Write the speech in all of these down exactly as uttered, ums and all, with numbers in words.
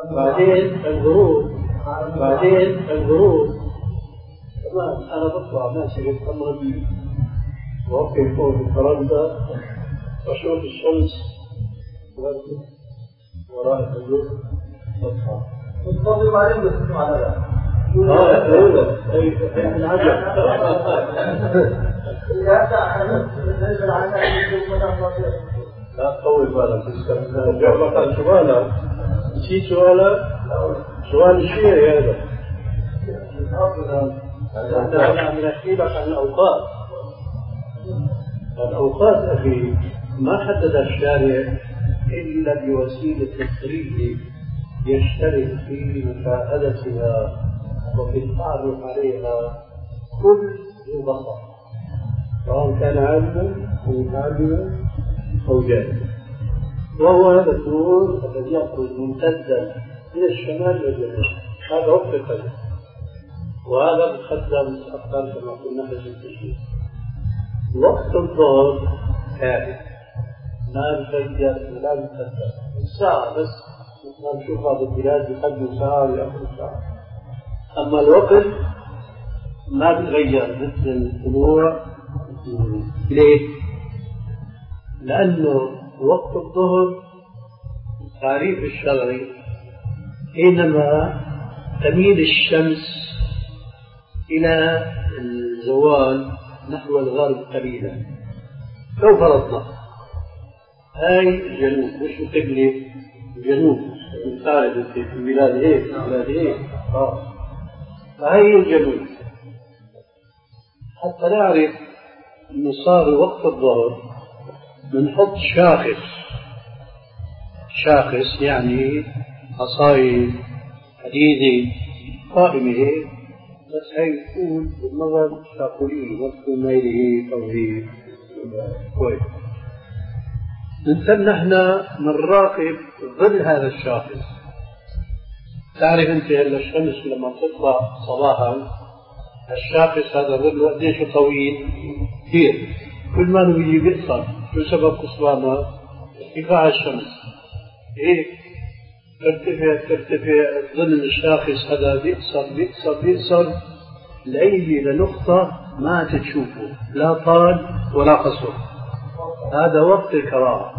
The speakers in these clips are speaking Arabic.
بعدين الغروب بعدين الغروب تمام. أنا بطلع ماشي بالتمرين وأوقف فوق الفرنسا وأشوف الشمس وراء الغروب بطلع تنتظر بعدين بس على ذلك. آه أيوة أي العجب. لا تطول بالك جاوبك على سؤالك نسيت سؤالك سؤال الشيعي هذا. أنا عم أحكي لك عن الأوقات. الأوقات أخي ما حدد الشارع إلا بوسيلة تقريبي يشترك في مشاهدتها وفي التعرف عليها كل ذو بصر سواء كان عالما أو متعلما أو جاهلا. وهو هذا النور الذي يخرج ممتدا من الشمال إلى الجنوب. هذا وقت الفجر وهذا مقدم أفضل كما قلنا في التشريع. وقت الظهر ثابت ما يتغير ولا يتغير الساعة بس مثلا نشوفها بالبلاد يقدم ساعة ويأخذ ساعة. أما الوقت ما بيتغير مثل الطلوع. ليه؟ لأنه وقت الظهر التعريف الشرعي حينما تميل الشمس إلى الزوال نحو الغرب قليلا. لو فرضنا هاي جنوب مش قبلة جنوب تعرف في البلاد هيك البلاد هيك اه فهي الجنوب. حتى نعرف انه صار وقت الظهر بنحط شاخص شاخص يعني عصاية حديدة قائمة هيك بس هي تكون بالنظر شاكولين وتكون ميلة هيك أو هيك كويس. نتم نحن نراقب ظل هذا الشاخص. تعرف أنت هلا الشمس لما تطلع صباحا الشاخص هذا ظل قديش طويل كثير كل ما نبي بيقصر. شو سبب قصرانه؟ ارتفاع الشمس هيك ترتفع ترتفع ظل الشاخص هذا بيقصر بيقصر بيقصر لأي لنقطة ما تشوفه لا طال ولا قصر. هذا وقت الكراهة.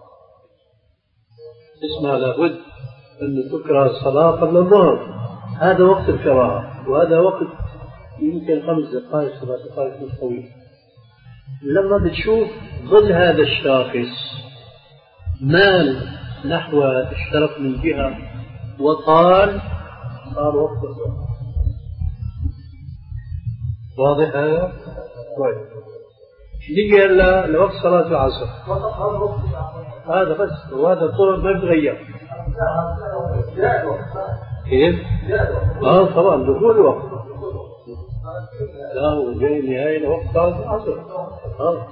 اسمها لابد أن تكره الصلاة قبل الظهر. هذا وقت الكراهة وهذا وقت يمكن خمس دقائق سبع دقائق مش طويل. لما بتشوف ظل هذا الشاخص مال نحو الشرق من جهة وطال صار وقت الظهر. واضح هذا؟ كويس. نيجي هلا لوقت صلاة العصر. هذا بس وهذا الطرق ما بتغير. كيف؟ اه طبعا دخول الوقت. لا هو جاي نهاية لوقت صلاة العصر. اه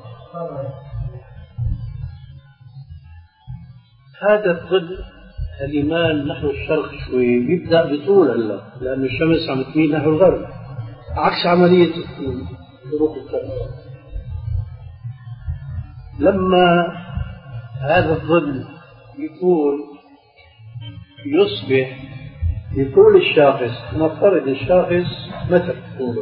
هذا الظل الإيمان نحو الشرق شوي بيبدأ بطول هلا لأن الشمس عم تميل نحو الغرب عكس عملية شروق الشمس. لما هذا الظل يكون يصبح بطول الشاخص نفترض الشاخص متر طوله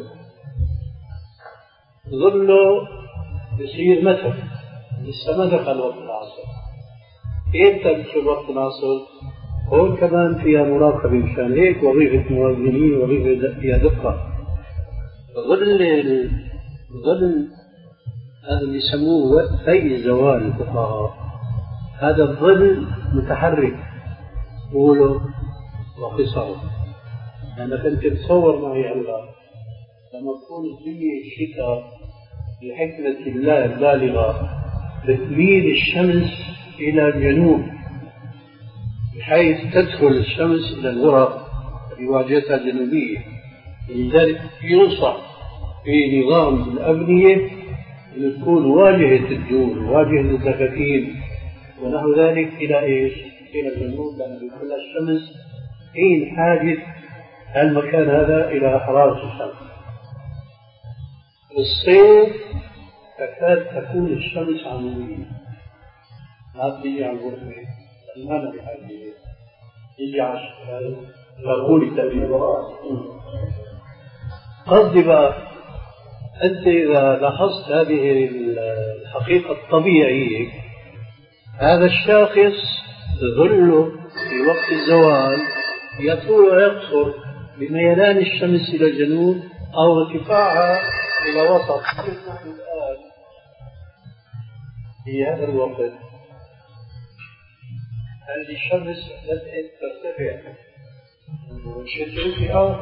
ظله يصير متر لسه ما دخل وقت العصر. امتى بيدخل وقت العصر؟ هون كمان فيها مراقبة مشان هيك وظيفة موازنين وظيفة فيها دقة. ظل ظل هذا اللي يسموه وقتي الزوال الفقهاء. هذا الظل متحرك طوله وقصره. لأنك أنت تصور معي هلا لما تكون في الشتاء بحكمة الله البالغة بتميل الشمس إلى الجنوب بحيث تدخل الشمس إلى الغرب بواجهتها الجنوبية. لذلك ينصح في نظام الأبنية أن تكون واجهة الدول واجهة الدكاكين ونحو ذلك إلى إيش؟ إلى الجنوب لأن بكل الشمس حين حاجة المكان هذا إلى حرارة الشمس. الصيف تكاد تكون الشمس عمودية ما بتيجي على الغرفة ما بحاجة يجي عشر فقولي تبين. قصدي بقى أنت إذا لاحظت هذه الحقيقة الطبيعية، هذا الشاخص ظله في وقت الزوال يطول ويقصر بميلان الشمس إلى الجنوب أو ارتفاعها إلى وسط. نحن الآن في هذا الوقت هذه الشمس بدأت ترتفع وشدت في أرض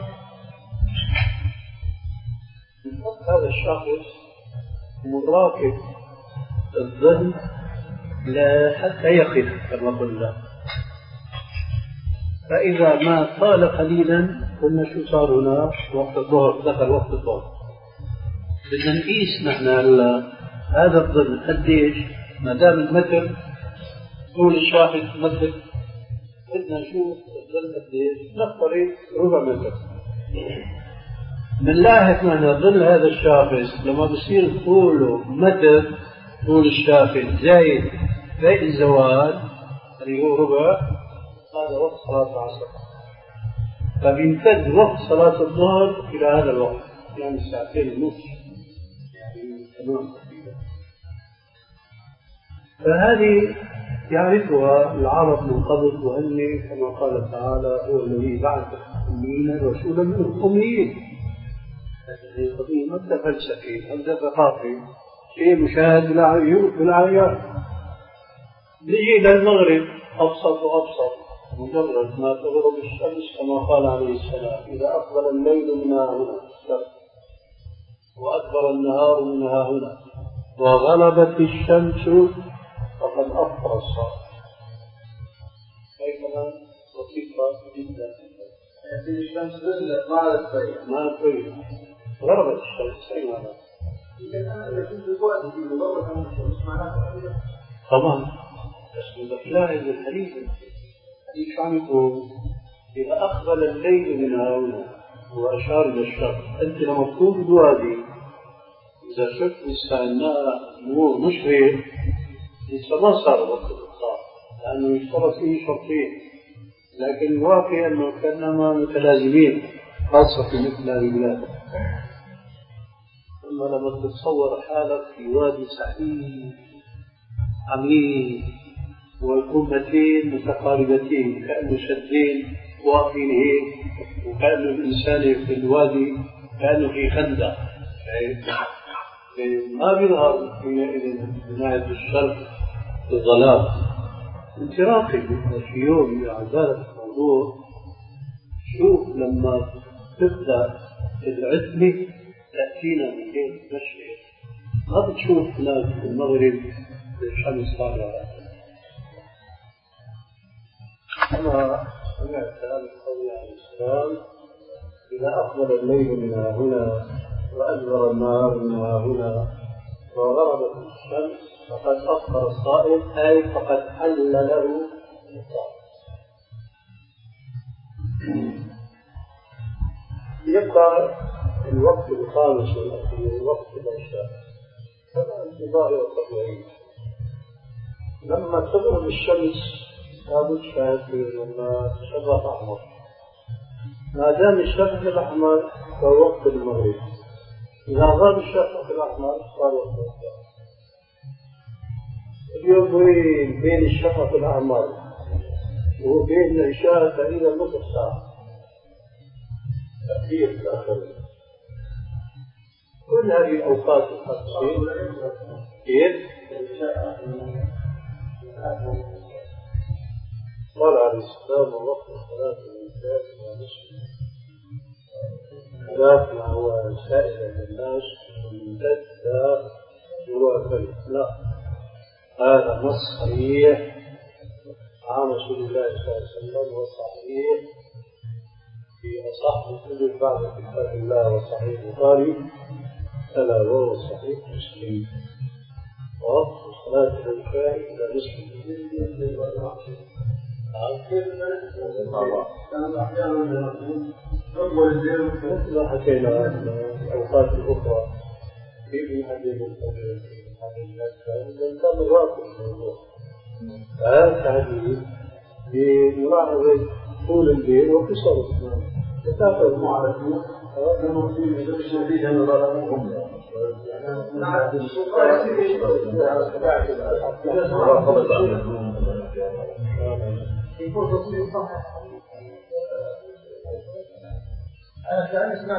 هذا الشخص مراقب الظل حتى يقف كما قلنا. فإذا ما طال قليلا قلنا شو صار هنا؟ وقت الظهر، دخل وقت الظهر. بدنا نقيس نحن هذا الظل قديش، ما دام المتر طول الشاخص متر، بدنا نشوف الظل قديش، نفترض ربع متر. بنلاحظ معنا ظل هذا الشاخص لما بصير طوله متر، طول الشاخص زايد زي الزوال اللي هو ربع، هذا وقت صلاة العصر. فبيمتد وقت صلاة الظهر إلى هذا الوقت، يعني ساعتين ونصف، يعني تمام تقريبا. فهذه يعرفها العرب من قبل، وأن كما قال تعالى هو الذي بعث الأميين رسولا من الأميين. هذه قضية مبدأ فلسفي، مبدأ ثقافي، شيء مشاهد بالعيان. نجي إلى المغرب أبسط وأبسط، مجرد ما تغرب الشمس كما قال عليه السلام: إذا أقبل الليل من هنا وأكبر النهار من هنا وغلبت الشمس فقد أفطر الصائم. هي كمان لطيفة جدا. الشمس نزلت ما عادت طيب ما طيب غربت الشمس أي معنى؟ إذا كنت الوقت في غربت الشمس معناها طبعا. بس بتلاحظ الحديث الحديث عم يقول: إذا أقبل الليل من هنا وأشار إلى الشرق. أنت لما تكون بوادي إذا شفت السماء نور مشرق لسه ما صار وقت الإفطار، لأنه يشترط فيه شرطين، لكن الواقع أنه كأنما متلازمين، خاصة في مثل هذه البلاد. ثم لما تتصور حالك في وادي سحيق عميق والقمتين متقاربتين كأنه شدين واقفين هيك، وكأنه الإنسان في الوادي كأنه في خندق، ما بيظهر حينئذ من ناحية الشرق الظلام. انت راقب في يوم عزالة الموضوع، شوف لما تبدأ العتمة تأتينا من بين المشرق، ما بتشوف هناك في المغرب الشمس طالعة. أنا سمعت هذا القول عليه السلام: إذا أقبل الليل من هنا وأدبر النهار من هنا وغربت الشمس فقد أفطر الصائم، أي فقد حل له الصائم. يبقى الوقت الخامس والأخير وقت العشاء، هذا انتظار طبيعي. لما تغرب الشمس لابد شاهد لما شبك أحمر، ما دام الشفق الأحمر فهو وقت المغرب. إذا غاب الشفق الأحمر صار وقت العشاء. اليوم بين بين الشفق الأحمر وبين العشاء تقريبا نصف ساعة تأخير في الآخر. كل هذه الأوقات الخاصة كيف؟ قال عليه السلام: وقت صلاة العشاء ونصف خلاف ما هو سائر الناس ممتد جوا فريق. لا، هذا نص صحيح عن رسول الله صلى الله عليه وسلم، وصحيح في أصح الكتب بعد كتاب الله وصحيح البخاري، ألا وهو صحيح مسلم. وقت صلاة العشاء إلى نصف الليل والعصر. كانت أحيانا أول الليل مثل حكينا الأوقات الأخرى في هذه المنطقة هذه المسألة كان الواقع الموضوع. فهذا التعديل بملاحظة طول الليل وقصر النهار تتاخذ مع الجوع لأنه في شديد أن ظلمهم نعم يكون تصوير صح. أنا كان